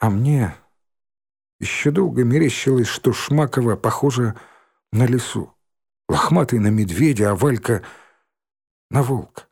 А мне еще долго мерещилось, что Шмакова похожа на лису. Лохматый на медведя, а Валька — на волка.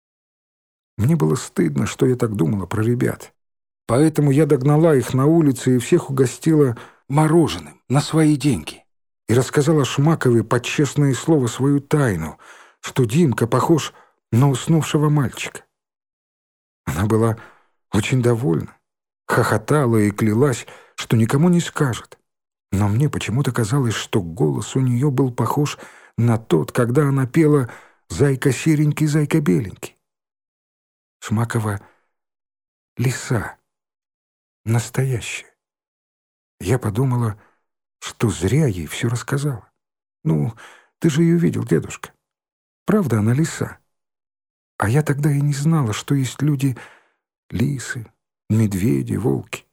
Мне было стыдно, что я так думала про ребят. Поэтому я догнала их на улице и всех угостила мороженым на свои деньги. И рассказала Шмаковой под честное слово свою тайну, что Димка похож на уснувшего мальчика. Она была очень довольна, хохотала и клялась, что никому не скажет. Но мне почему-то казалось, что голос у нее был похож на тот, когда она пела «Зайка серенький, зайка беленький». Шмакова — лиса, настоящая. Я подумала, что зря ей все рассказала. Ну, ты же ее видел, дедушка. Правда, она лиса. А я тогда и не знала, что есть люди лисы, медведи, волки.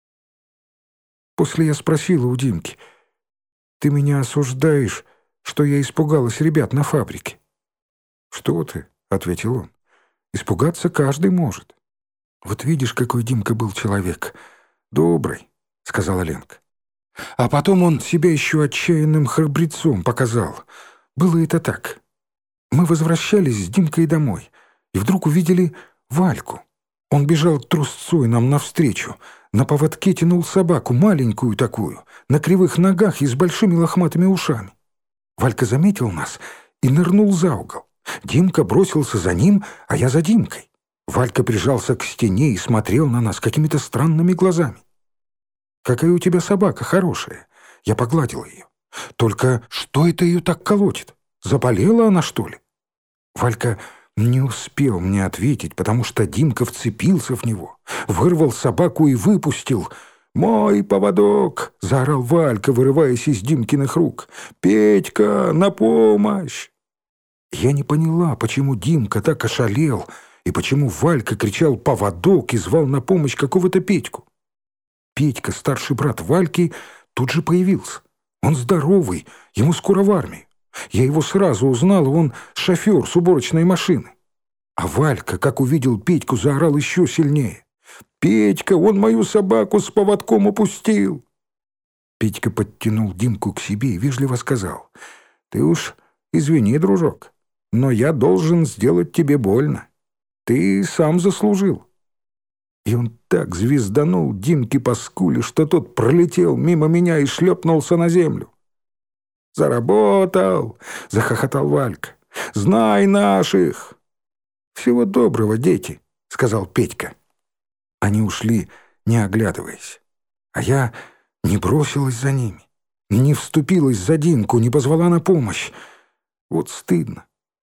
После я спросила у Димки: «Ты меня осуждаешь, что я испугалась ребят на фабрике?» «Что ты?» — ответил он. «Испугаться каждый может». «Вот видишь, какой Димка был человек. Добрый», — сказала Ленка. А потом он себя еще отчаянным храбрецом показал. Было это так. Мы возвращались с Димкой домой, и вдруг увидели Вальку. Он бежал трусцой нам навстречу, на поводке тянул собаку, маленькую такую, на кривых ногах и с большими лохматыми ушами. Валька заметил нас и нырнул за угол. Димка бросился за ним, а я за Димкой. Валька прижался к стене и смотрел на нас какими-то странными глазами. «Какая у тебя собака хорошая!» Я погладила ее. «Только что это ее так колотит? Заболела она, что ли?» Валька не успел мне ответить, потому что Димка вцепился в него, вырвал собаку и выпустил. «Мой поводок!» — заорал Валька, вырываясь из Димкиных рук. «Петька, на помощь!» Я не поняла, почему Димка так ошалел и почему Валька кричал «поводок» и звал на помощь какого-то Петьку. Петька, старший брат Вальки, тут же появился. Он здоровый, ему скоро в армию. Я его сразу узнал, он шофер с уборочной машины. А Валька, как увидел Петьку, заорал еще сильнее. «Петька, он мою собаку с поводком упустил!» Петька подтянул Димку к себе и вежливо сказал: «Ты уж извини, дружок, но я должен сделать тебе больно. Ты сам заслужил». И он так звезданул Димке по скуле, что тот пролетел мимо меня и шлепнулся на землю. «Заработал!» — захохотал Валька. «Знай наших!» «Всего доброго, дети!» — сказал Петька. Они ушли, не оглядываясь. А я не бросилась за ними, не вступилась за Димку, не позвала на помощь. Вот стыдно.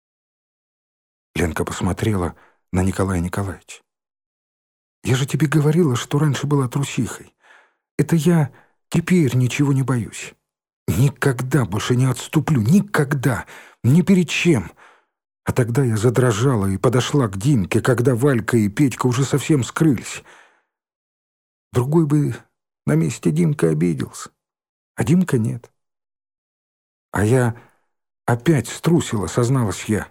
Ленка посмотрела на Николая Николаевича. «Я же тебе говорила, что раньше была трусихой. Это я теперь ничего не боюсь. Никогда больше не отступлю, никогда, ни перед чем». А тогда я задрожала и подошла к Димке, когда Валька и Петька уже совсем скрылись. Другой бы на месте Димка обиделся, а Димка нет. А я опять струсила, созналась я.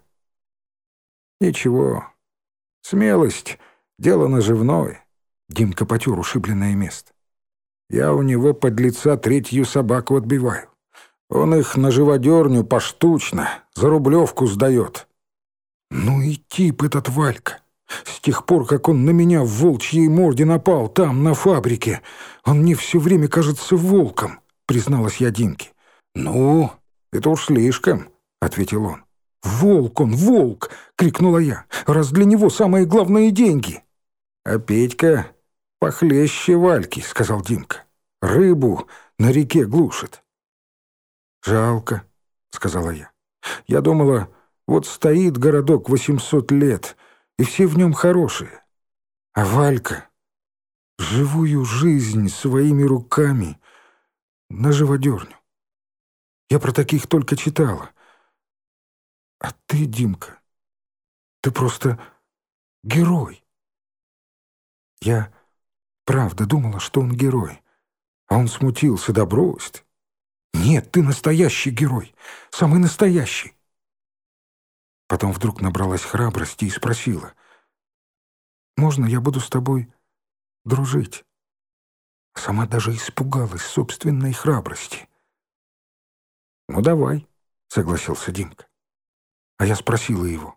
«Ничего, смелость — дело наживное», — Димка потер ушибленное место. «Я у него подлеца третью собаку отбиваю. Он их на живодерню поштучно, за рублевку сдает». Ну и тип этот Валька. С тех пор, как он на меня в волчьей морде напал, там, на фабрике, он мне все время кажется волком, призналась я Димке. «Ну, это уж слишком», — ответил он. «Волк он, волк!» — крикнула я. «Раз для него самое главное — деньги!» «А Петька похлеще Вальки», — сказал Димка. «Рыбу на реке глушит». «Жалко», — сказала я. «Я думала, вот стоит городок 800 лет, и все в нем хорошие. А Валька живую жизнь своими руками на живодерню. Я про таких только читала. А ты, Димка, ты просто герой». Я правда думала, что он герой, а он смутился. Да брось ты. «Нет, ты настоящий герой, самый настоящий». Потом вдруг набралась храбрости и спросила: «Можно я буду с тобой дружить?» сама даже испугалась собственной храбрости. «Ну, давай», — согласился Димка. А я спросила его: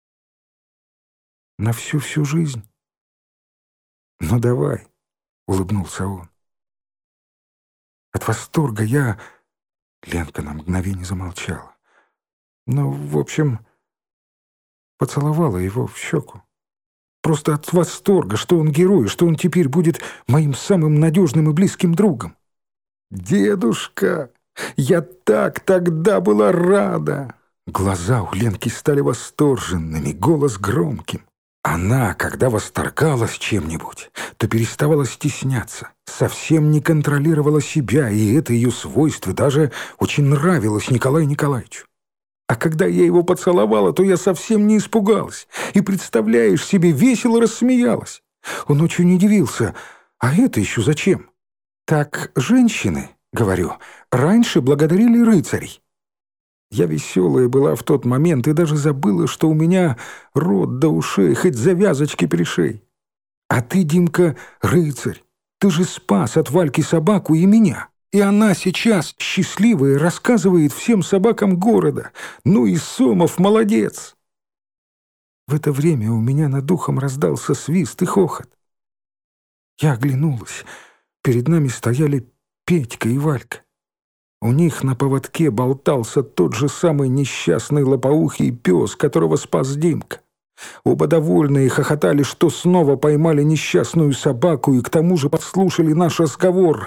«На всю жизнь?» «Ну, давай», — улыбнулся он. От восторга я... Ленка на мгновение замолчала. Ну, в общем, поцеловала его в щеку. Просто от восторга, что он герой, что он теперь будет моим самым надежным и близким другом. «Дедушка, я так тогда была рада!» Глаза у Ленки стали восторженными, голос громким. Она, когда восторгалась чем-нибудь, то переставала стесняться, совсем не контролировала себя, и это ее свойство даже очень нравилось Николаю Николаевичу. А когда я его поцеловала, то я совсем не испугалась, и, представляешь себе, весело рассмеялась. Он очень удивился. «А это еще зачем?» «Так женщины, — говорю, — раньше благодарили рыцарей». Я веселая была в тот момент и даже забыла, что у меня рот до ушей, хоть завязочки пришей. А ты, Димка, рыцарь. Ты же спас от Вальки собаку и меня. И она сейчас, счастливая, рассказывает всем собакам города. Ну и Сомов молодец. В это время у меня над духом раздался свист и хохот. Я оглянулась. Перед нами стояли Петька и Валька. У них на поводке болтался тот же самый несчастный лопоухий пес, которого спас Димка. Оба довольные хохотали, что снова поймали несчастную собаку и к тому же подслушали наш разговор.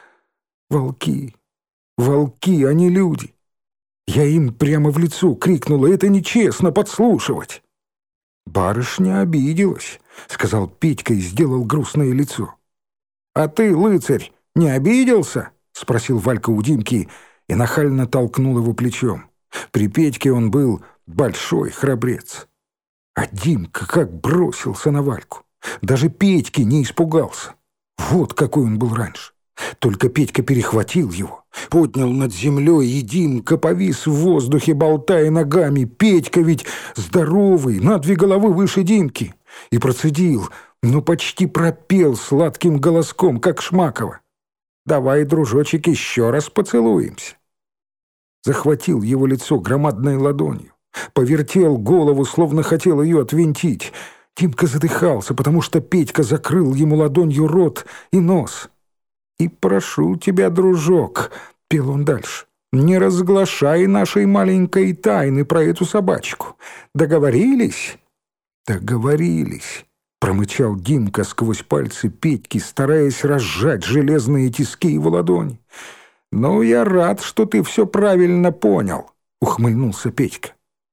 Волки, волки, а не люди. Я им прямо в лицо крикнула: «Это нечестно подслушивать!» «Барышня обиделась», — сказал Петька и сделал грустное лицо. «А ты, лыцарь, не обиделся?» — спросил Валька у Димки и нахально толкнул его плечом. При Петьке он был большой храбрец. А Димка как бросился на Вальку. Даже Петьки не испугался. Вот какой он был раньше. Только Петька перехватил его, поднял над землей, и Димка повис в воздухе, болтая ногами. Петька ведь здоровый, на 2 головы выше Димки. И процедил, но почти пропел сладким голоском, как Шмакова: «Давай, дружочек, еще раз поцелуемся». Захватил его лицо громадной ладонью, повертел голову, словно хотел ее отвинтить. Димка задыхался, потому что Петька закрыл ему ладонью рот и нос. «И прошу тебя, дружок», — пел он дальше, — «не разглашай нашей маленькой тайны про эту собачку. Договорились?» «Договорились», — промычал Димка сквозь пальцы Петьки, стараясь разжать железные тиски его ладони. «Ну, я рад, что ты все правильно понял», — ухмыльнулся Петька.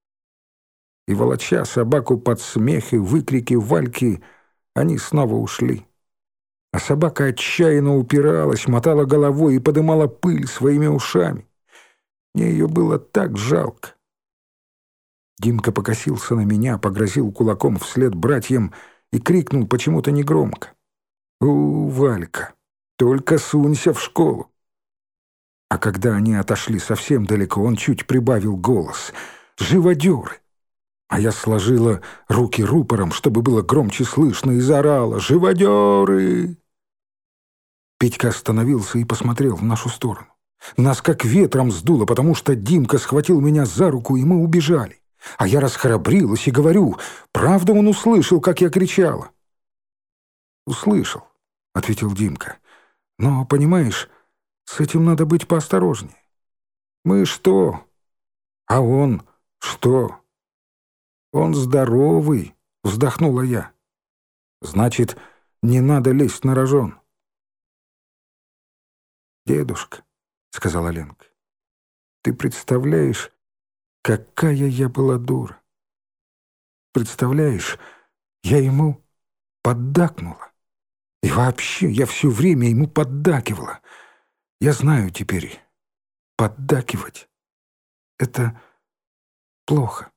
И, волоча собаку под смех и выкрики Вальки, они снова ушли. А собака отчаянно упиралась, мотала головой и подымала пыль своими ушами. Мне ее было так жалко. Димка покосился на меня, погрозил кулаком вслед братьям и крикнул почему-то негромко: Валька, только сунься в школу!» А когда они отошли совсем далеко, он чуть прибавил голос: «Живодеры!» А я сложила руки рупором, чтобы было громче слышно, и заорала: «Живодеры!» Петька остановился и посмотрел в нашу сторону. Нас как ветром сдуло, потому что Димка схватил меня за руку, и мы убежали. А я расхрабрилась и говорю: «Правда он услышал, как я кричала?» «Услышал», — ответил Димка. «Но, понимаешь, с этим надо быть поосторожнее. Мы что? А он что?» «Он здоровый», — вздохнула я. «Значит, не надо лезть на рожон». «Дедушка», — сказала Ленка, — «ты представляешь, какая я была дура? Представляешь, я ему поддакнула. И вообще я все время ему поддакивала. Я знаю теперь, поддакивать — это плохо».